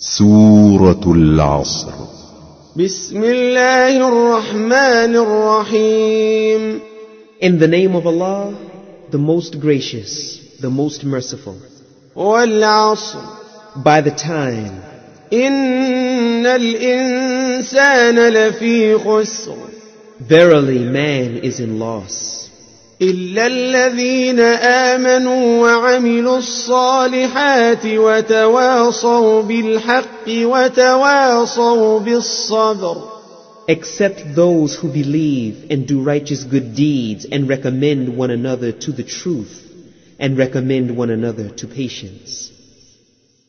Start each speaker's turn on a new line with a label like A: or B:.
A: سورة العصر.
B: بسم الله الرحمن الرحيم.
C: In the name of Allah, the most gracious, the most merciful.
B: والعصر.
C: By the time.
B: إن الإنسان لفي خسر.
C: Verily man is in loss.
B: إلا الذين آمنوا وعملوا الصالحات وتواصوا بالحق وتواصوا بالصبر.
C: Except those who believe and do righteous good deeds and recommend one another to the truth and recommend one another to patience.